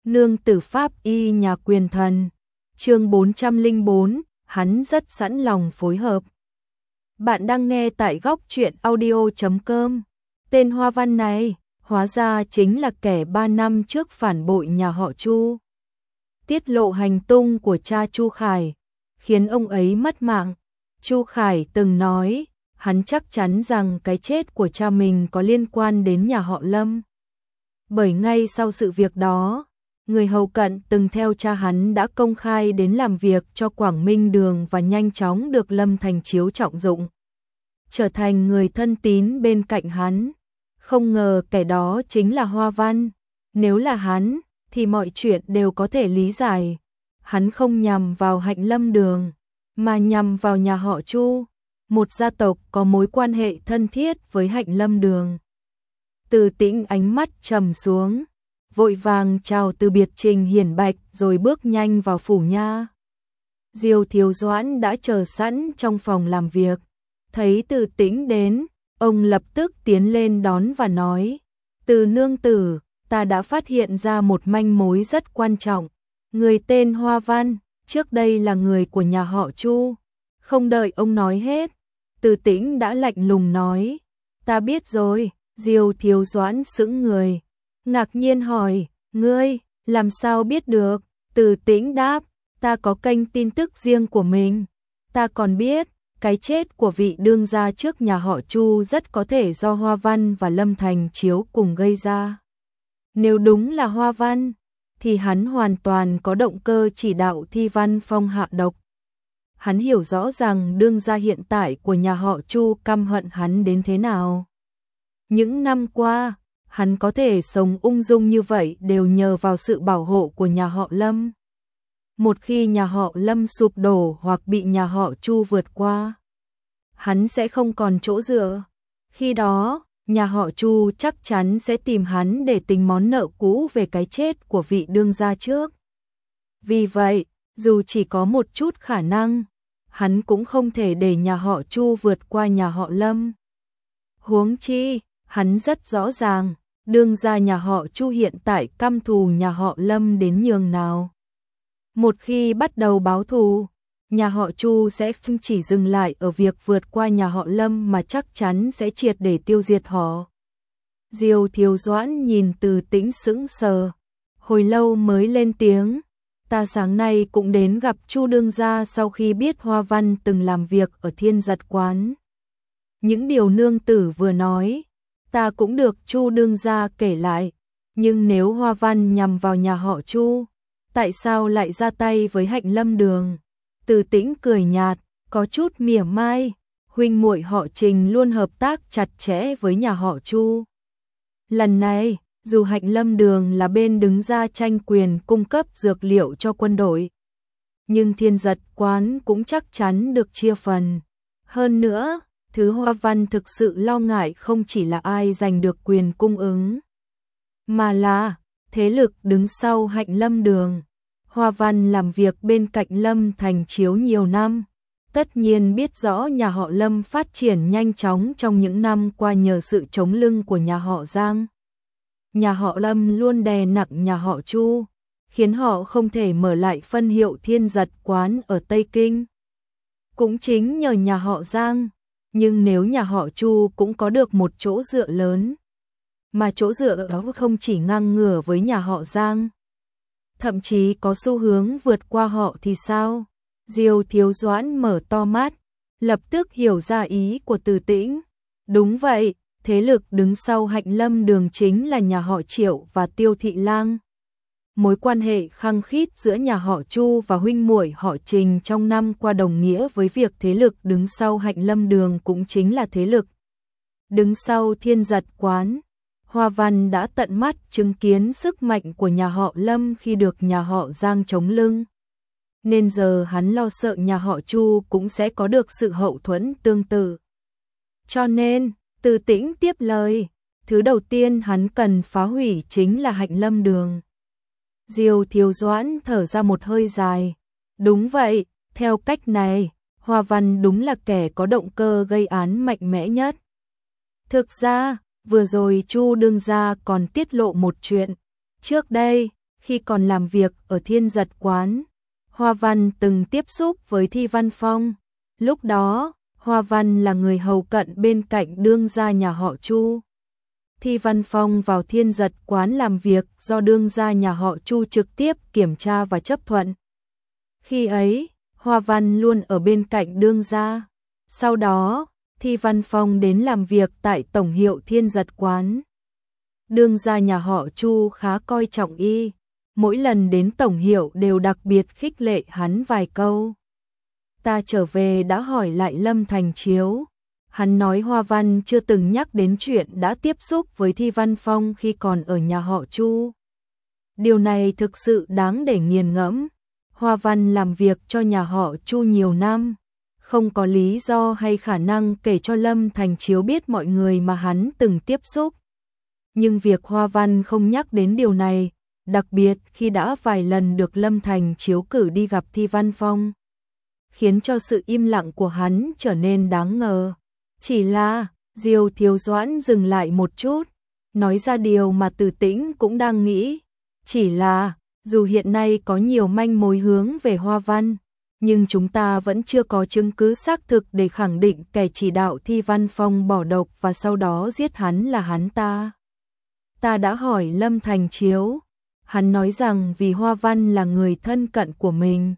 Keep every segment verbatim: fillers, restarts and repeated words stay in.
Nương tử pháp y nhà quyền thần. Chương bốn trăm lẻ bốn, hắn rất sẵn lòng phối hợp. Bạn đang nghe tại góc truyện audio chấm com. Tên Hoa Văn này, hóa ra chính là kẻ ba năm trước phản bội nhà họ Chu. Tiết lộ hành tung của cha Chu Khải, khiến ông ấy mất mạng. Chu Khải từng nói, hắn chắc chắn rằng cái chết của cha mình có liên quan đến nhà họ Lâm. Bởi ngay sau sự việc đó, người hầu cận từng theo cha hắn đã công khai đến làm việc cho Quảng Minh Đường và nhanh chóng được Lâm Thành Chiếu trọng dụng, trở thành người thân tín bên cạnh hắn. Không ngờ kẻ đó chính là Hoa Văn. Nếu là hắn, thì mọi chuyện đều có thể lý giải. Hắn không nhằm vào Hạnh Lâm Đường, mà nhằm vào nhà họ Chu, một gia tộc có mối quan hệ thân thiết với Hạnh Lâm Đường. Từ Tĩnh ánh mắt trầm xuống, vội vàng chào từ biệt Trình Hiển Bạch rồi bước nhanh vào phủ nha. Diêu Thiếu Doãn đã chờ sẵn trong phòng làm việc, thấy Từ Tĩnh đến, ông lập tức tiến lên đón và nói: "Từ nương tử, ta đã phát hiện ra một manh mối rất quan trọng. Người tên Hoa Văn, trước đây là người của nhà họ Chu." Không đợi ông nói hết, Từ Tĩnh đã lạnh lùng nói: "Ta biết rồi." Diêu Thiếu Doãn sững người, ngạc nhiên hỏi: "Ngươi, làm sao biết được?" Từ Tĩnh đáp: "Ta có kênh tin tức riêng của mình. Ta còn biết, cái chết của vị đương gia trước nhà họ Chu rất có thể do Hoa Văn và Lâm Thành Chiếu cùng gây ra. Nếu đúng là Hoa Văn, thì hắn hoàn toàn có động cơ chỉ đạo Thi Văn Phong hạ độc. Hắn hiểu rõ rằng đương gia hiện tại của nhà họ Chu căm hận hắn đến thế nào. Những năm qua, hắn có thể sống ung dung như vậy đều nhờ vào sự bảo hộ của nhà họ Lâm. Một khi nhà họ Lâm sụp đổ hoặc bị nhà họ Chu vượt qua, hắn sẽ không còn chỗ dựa. Khi đó, nhà họ Chu chắc chắn sẽ tìm hắn để tính món nợ cũ về cái chết của vị đương gia trước. Vì vậy, dù chỉ có một chút khả năng, hắn cũng không thể để nhà họ Chu vượt qua nhà họ Lâm. Huống chi, hắn rất rõ ràng, đương gia nhà họ Chu hiện tại căm thù nhà họ Lâm đến nhường nào. Một khi bắt đầu báo thù, nhà họ Chu sẽ không chỉ dừng lại ở việc vượt qua nhà họ Lâm mà chắc chắn sẽ triệt để tiêu diệt họ." Diêu Thiếu Doãn nhìn Từ Tĩnh sững sờ, hồi lâu mới lên tiếng: "Ta sáng nay cũng đến gặp Chu đương gia sau khi biết Hoa Văn từng làm việc ở Thiên Giật quán. Những điều nương tử vừa nói, ta cũng được Chu đương gia kể lại, nhưng nếu Hoa Văn nhằm vào nhà họ Chu, tại sao lại ra tay với Hạnh Lâm Đường?" Từ Tĩnh cười nhạt, có chút mỉa mai: "Huynh muội họ Trình luôn hợp tác chặt chẽ với nhà họ Chu. Lần này, dù Hạnh Lâm Đường là bên đứng ra tranh quyền cung cấp dược liệu cho quân đội, nhưng Thiên Giật quán cũng chắc chắn được chia phần. Hơn nữa, thứ Hoa Văn thực sự lo ngại không chỉ là ai giành được quyền cung ứng, mà là thế lực đứng sau Hạnh Lâm Đường. Hoa Văn làm việc bên cạnh Lâm Thành Chiếu nhiều năm, tất nhiên biết rõ nhà họ Lâm phát triển nhanh chóng trong những năm qua nhờ sự chống lưng của nhà họ Giang. Nhà họ Lâm luôn đè nặng nhà họ Chu, khiến họ không thể mở lại phân hiệu Thiên Giật quán ở Tây Kinh. Cũng chính nhờ nhà họ Giang, nhưng nếu nhà họ Chu cũng có được một chỗ dựa lớn, mà chỗ dựa đó không chỉ ngang ngửa với nhà họ Giang, thậm chí có xu hướng vượt qua họ thì sao?" Diêu Thiếu Doãn mở to mắt, lập tức hiểu ra ý của Từ Tĩnh. Đúng vậy, thế lực đứng sau Hạnh Lâm Đường chính là nhà họ Triệu và Tiêu Thị Lang. Mối quan hệ khăng khít giữa nhà họ Chu và huynh muội họ Trình trong năm qua đồng nghĩa với việc thế lực đứng sau Hạnh Lâm Đường cũng chính là thế lực đứng sau Thiên Giật quán. Hoa Văn đã tận mắt chứng kiến sức mạnh của nhà họ Lâm khi được nhà họ Giang chống lưng, nên giờ hắn lo sợ nhà họ Chu cũng sẽ có được sự hậu thuẫn tương tự. Cho nên, Từ Tĩnh tiếp lời, thứ đầu tiên hắn cần phá hủy chính là Hạnh Lâm Đường. Diêu Thiếu Doãn thở ra một hơi dài. Đúng vậy, theo cách này, Hoa Văn đúng là kẻ có động cơ gây án mạnh mẽ nhất. Thực ra, vừa rồi Chu đương gia còn tiết lộ một chuyện. Trước đây, Khi còn làm việc ở Thiên Giật Quán, Hoa Văn từng tiếp xúc với Thi Văn Phong. Lúc đó, Hoa Văn là người hầu cận bên cạnh đương gia nhà họ Chu. Thi Văn Phong vào Thiên Giật Quán làm việc do đương gia nhà họ Chu trực tiếp kiểm tra và chấp thuận. Khi ấy, Hoa Văn luôn ở bên cạnh đương gia. Sau đó, Thi Văn Phong đến làm việc tại tổng hiệu Thiên Giật Quán. Đương gia nhà họ Chu khá coi trọng y, mỗi lần đến tổng hiệu đều đặc biệt khích lệ hắn vài câu. Ta trở về đã hỏi lại Lâm Thành Chiếu. Hắn nói Hoa Văn chưa từng nhắc đến chuyện đã tiếp xúc với Thi Văn Phong khi còn ở nhà họ Chu. Điều này thực sự đáng để nghiền ngẫm. Hoa Văn làm việc cho nhà họ Chu nhiều năm, không có lý do hay khả năng kể cho Lâm Thành Chiếu biết mọi người mà hắn từng tiếp xúc. Nhưng việc Hoa Văn không nhắc đến điều này, đặc biệt khi đã vài lần được Lâm Thành Chiếu cử đi gặp Thi Văn Phong, khiến cho sự im lặng của hắn trở nên đáng ngờ. Chỉ là, Diêu Thiếu Doãn dừng lại một chút, nói ra điều mà Từ Tĩnh cũng đang nghĩ. Chỉ là, dù hiện nay có nhiều manh mối hướng về Hoa Văn, nhưng chúng ta vẫn chưa có chứng cứ xác thực để khẳng định kẻ chỉ đạo Thi Văn Phong bỏ độc và sau đó giết hắn là hắn ta. Ta đã hỏi Lâm Thành Chiếu, hắn nói rằng vì Hoa Văn là người thân cận của mình,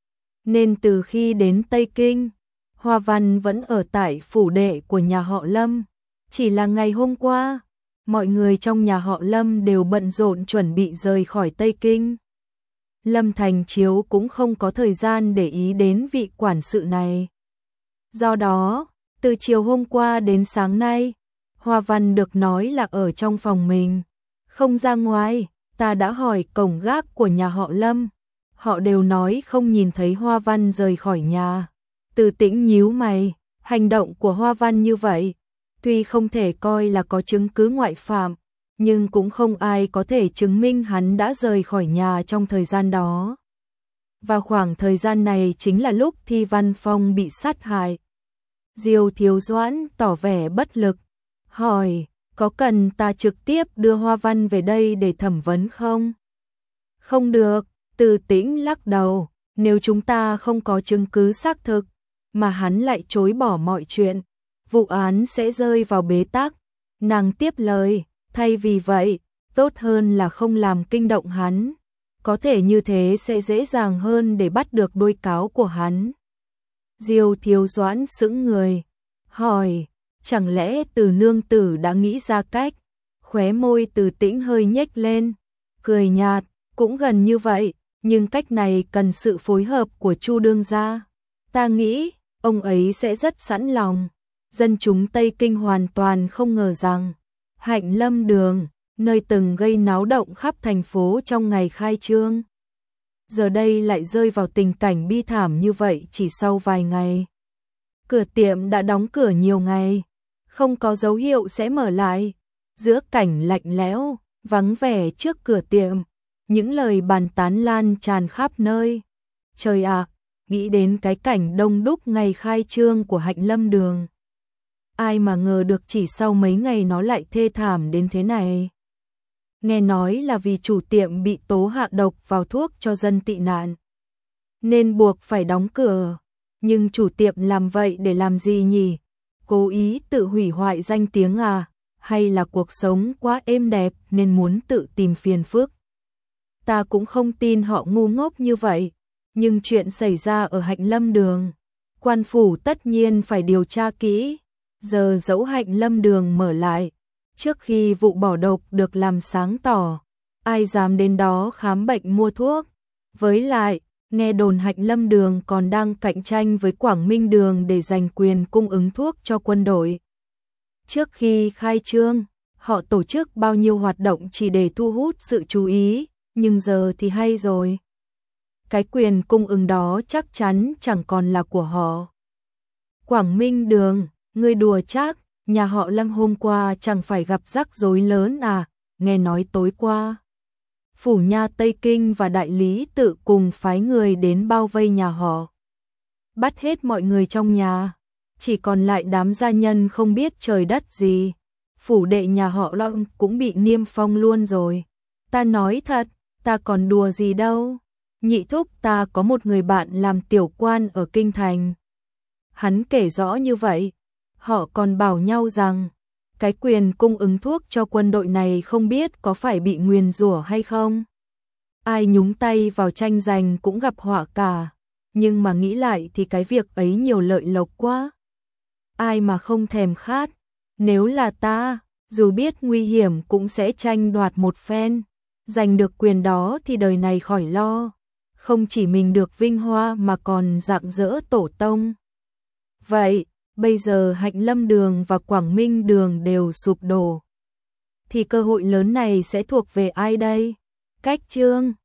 nên từ khi đến Tây Kinh, Hoa Văn vẫn ở tại phủ đệ của nhà họ Lâm. Chỉ là ngày hôm qua, mọi người trong nhà họ Lâm đều bận rộn chuẩn bị rời khỏi Tây Kinh. Lâm Thành Chiếu cũng không có thời gian để ý đến vị quản sự này. Do đó, từ chiều hôm qua đến sáng nay, Hoa Văn được nói là ở trong phòng mình, không ra ngoài. Ta đã hỏi cổng gác của nhà họ Lâm, họ đều nói không nhìn thấy Hoa Văn rời khỏi nhà. Từ Tĩnh nhíu mày, hành động của Hoa Văn như vậy, tuy không thể coi là có chứng cứ ngoại phạm, nhưng cũng không ai có thể chứng minh hắn đã rời khỏi nhà trong thời gian đó. Và khoảng thời gian này chính là lúc Thi Văn Phong bị sát hại. Diêu Thiếu Doãn tỏ vẻ bất lực, hỏi, có cần ta trực tiếp đưa Hoa Văn về đây để thẩm vấn không? Không được, Từ Tĩnh lắc đầu, nếu chúng ta không có chứng cứ xác thực, mà hắn lại chối bỏ mọi chuyện, vụ án sẽ rơi vào bế tắc. Nàng tiếp lời, thay vì vậy, tốt hơn là không làm kinh động hắn, có thể như thế sẽ dễ dàng hơn để bắt được đuôi cáo của hắn. Diêu Thiếu Doãn sững người, hỏi, chẳng lẽ Từ nương tử đã nghĩ ra cách? Khóe môi Từ Tĩnh hơi nhếch lên, cười nhạt, cũng gần như vậy, nhưng cách này cần sự phối hợp của Chu đương gia. Ta nghĩ, ông ấy sẽ rất sẵn lòng. Dân chúng Tây Kinh hoàn toàn không ngờ rằng Hạnh Lâm Đường, nơi từng gây náo động khắp thành phố trong ngày khai trương, giờ đây lại rơi vào tình cảnh bi thảm như vậy chỉ sau vài ngày. Cửa tiệm đã đóng cửa nhiều ngày, không có dấu hiệu sẽ mở lại. Giữa cảnh lạnh lẽo, vắng vẻ trước cửa tiệm, những lời bàn tán lan tràn khắp nơi. Trời ạ, nghĩ đến cái cảnh đông đúc ngày khai trương của Hạnh Lâm Đường, ai mà ngờ được chỉ sau mấy ngày nó lại thê thảm đến thế này. Nghe nói là vì chủ tiệm bị tố hạ độc vào thuốc cho dân tị nạn, nên buộc phải đóng cửa. Nhưng chủ tiệm làm vậy để làm gì nhỉ? Cố ý tự hủy hoại danh tiếng à? Hay là cuộc sống quá êm đẹp nên muốn tự tìm phiền phức? Ta cũng không tin họ ngu ngốc như vậy. Nhưng chuyện xảy ra ở Hạnh Lâm Đường, quan phủ tất nhiên phải điều tra kỹ. Giờ dẫu Hạnh Lâm Đường mở lại, trước khi vụ bỏ độc được làm sáng tỏ, ai dám đến đó khám bệnh mua thuốc? Với lại, nghe đồn Hạnh Lâm Đường còn đang cạnh tranh với Quảng Minh Đường để giành quyền cung ứng thuốc cho quân đội. Trước khi khai trương, họ tổ chức bao nhiêu hoạt động chỉ để thu hút sự chú ý, nhưng giờ thì hay rồi. Cái quyền cung ứng đó chắc chắn chẳng còn là của họ. Quảng Minh Đường, ngươi đùa chắc, nhà họ Lâm hôm qua chẳng phải gặp rắc rối lớn à? Nghe nói tối qua, phủ nha Tây Kinh và đại lý tự cùng phái người đến bao vây nhà họ, bắt hết mọi người trong nhà, chỉ còn lại đám gia nhân không biết trời đất gì. Phủ đệ nhà họ Lâm cũng bị niêm phong luôn rồi. Ta nói thật, Ta còn đùa gì đâu. Nhị thúc, ta có một người bạn làm tiểu quan ở kinh thành. Hắn kể rõ như vậy, họ còn bảo nhau rằng cái quyền cung ứng thuốc cho quân đội này không biết có phải bị nguyền rủa hay không. Ai nhúng tay vào tranh giành cũng gặp họa cả, nhưng mà nghĩ lại thì cái việc ấy nhiều lợi lộc quá. Ai mà không thèm khát, nếu là ta, dù biết nguy hiểm cũng sẽ tranh đoạt một phen, giành được quyền đó thì đời này khỏi lo, không chỉ mình được vinh hoa mà còn rạng rỡ tổ tông. Vậy, bây giờ Hạnh Lâm Đường và Quảng Minh Đường đều sụp đổ, thì cơ hội lớn này sẽ thuộc về ai đây? Cách chương